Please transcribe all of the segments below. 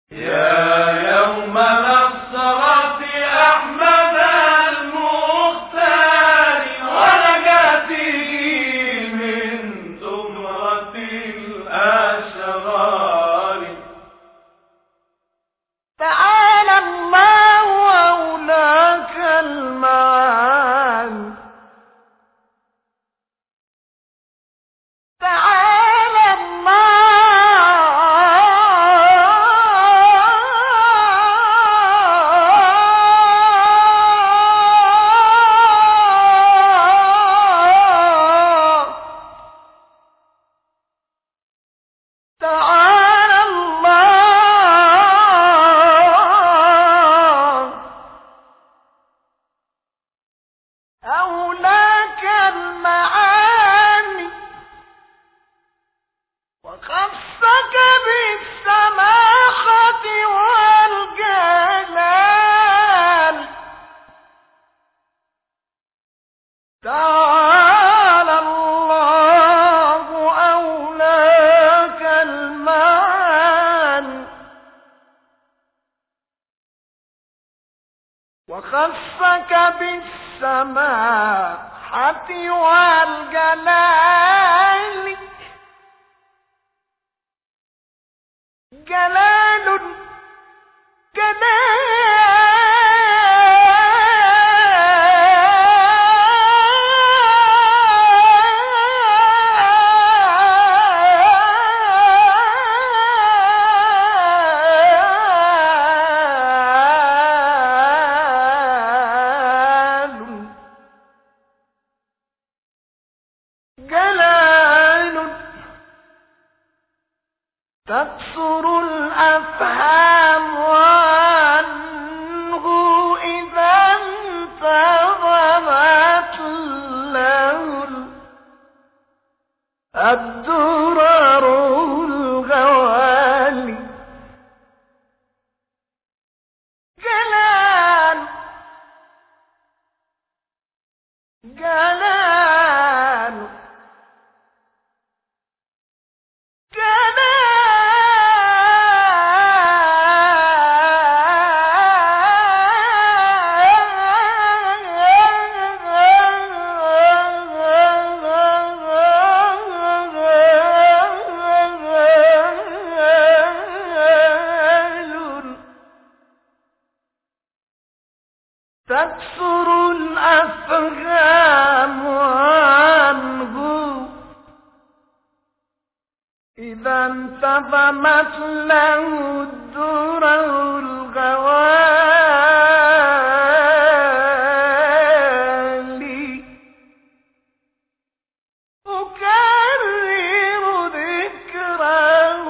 يا يوم نصرة أحمد المختار ونجاته من زمرة الأشرار. تعالى الله أولاك المعاني، تعالى أولاك المعاني وخصك بالسماحة والجلال. تعالى الله أولاك المعاني وخصك بالسماحة والجلال. جلال تكسر الأفهام عنه إذا انتظمت له الدرر الغوالي. جلال جلال تكسر الأفهام عنه إذا انتظمت له الدرر الغوالي. أكرر ذكره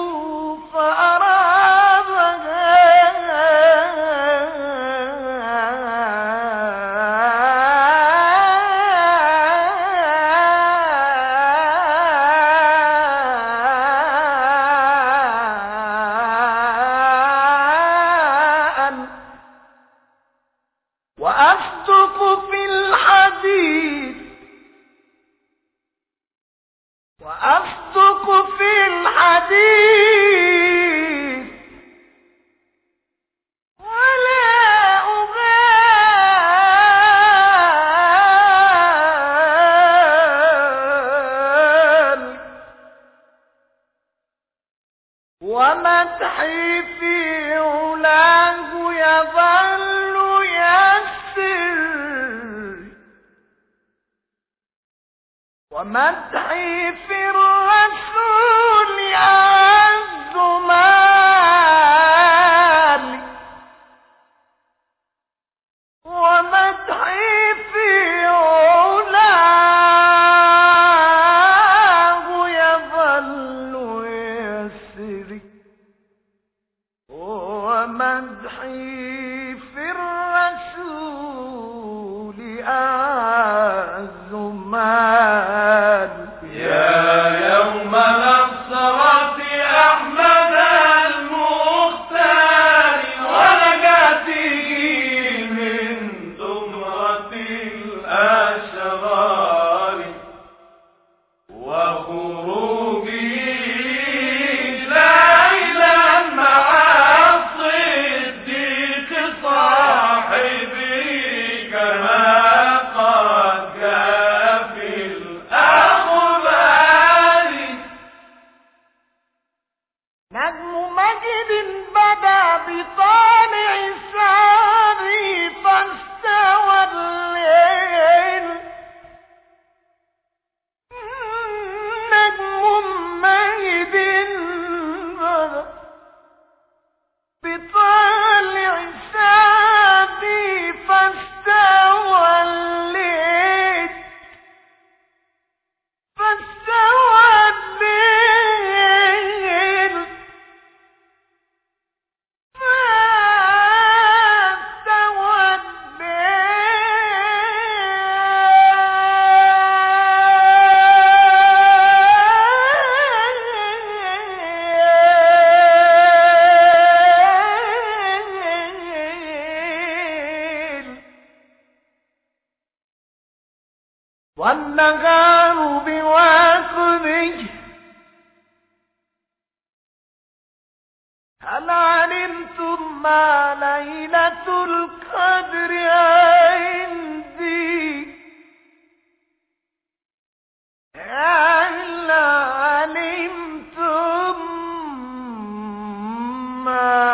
وأصدق في الحديث وأصدق في الحديث ولا أبالي ومدحي في علاه يظل يسر ومدحي في الرسول أعز مالي ومدحي في علاه يظل يسري ومدحي في الرسول أعز مالي. يا يوم نصرة أحمد المختار ونجاته من زمرة الأشرار وخروجه ليلا مع بطالع ساري فاستوى الليل نجم ميد بطالع ساري فاستوى الليل فاستوى الليل والنهار بواقبه هل علمتم ما ليلة القدر عندي هل علمتم ما